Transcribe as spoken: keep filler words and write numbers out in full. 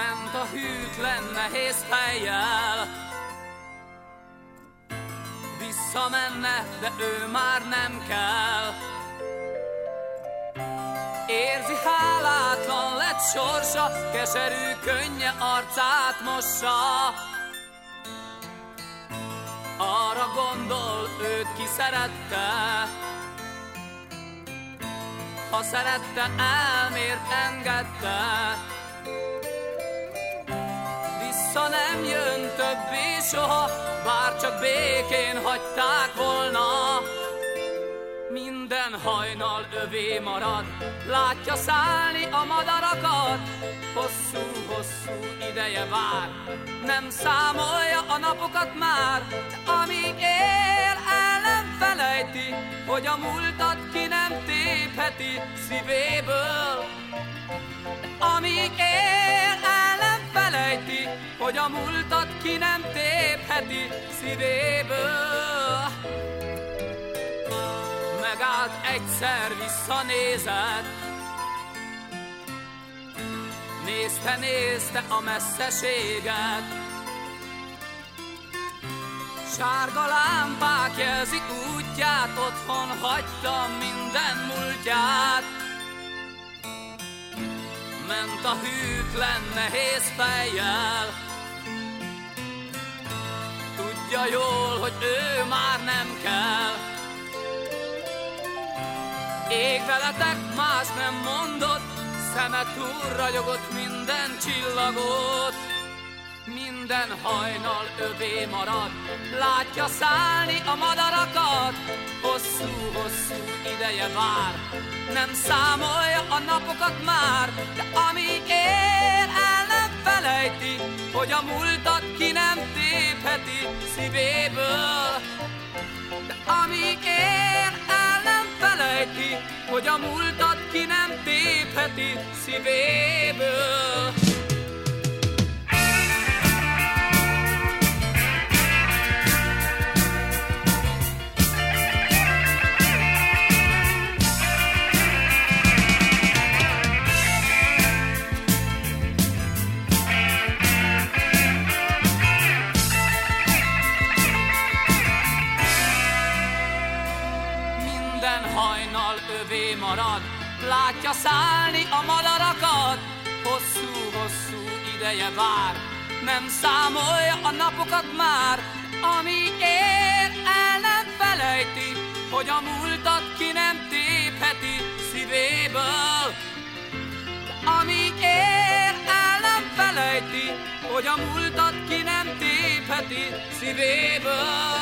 ment a hűtlen nehéz fejjel. Visszamenne, de ő már nem kell. Érzi, hálátlan lett sorsa, keserű könnye arcát mossa. Arra gondol, őt ki szerette. Ha szerette, elmért, engedte. Vissza nem jön többé soha, bár csak békén hagyták volna. Minden hajnal övé marad, látja szállni a madarakat. Hosszú-hosszú ideje vár, nem számolja a napokat már. De amíg él, el nem felejti, hogy a múltat ki nem tépheti szívéből. De amíg él, el nem felejti, hogy a múltat ki nem tépheti szívéből. Megállt egyszer, visszanézett, nézte, nézte a messzeséget. Sárga lámpák jelzik útját, otthon hagyta minden múltját. Ment a hűtlen nehéz fejjel. Tudja jól, hogy ő már nem kell. Ég veletek, más nem mondott, szeme túl ragyogott minden csillagot. Minden hajnal övé marad, látja szállni a madarakat. Hosszú-hosszú ideje vár, nem számolja a napokat már. De amíg él, el nem felejti, hogy a múltat ki nem tépheti szívéből. De amíg él, el nem felejti, hogy a múltat ki nem tépheti szívéből. Hajnal övé marad, látja szállni a madarakat. Hosszú-hosszú ideje vár, nem számolja a napokat már. Amíg él, el nem felejti, hogy a múltat ki nem tépheti szívéből. De amíg él, el nem felejti, hogy a múltat ki nem tépheti szívéből.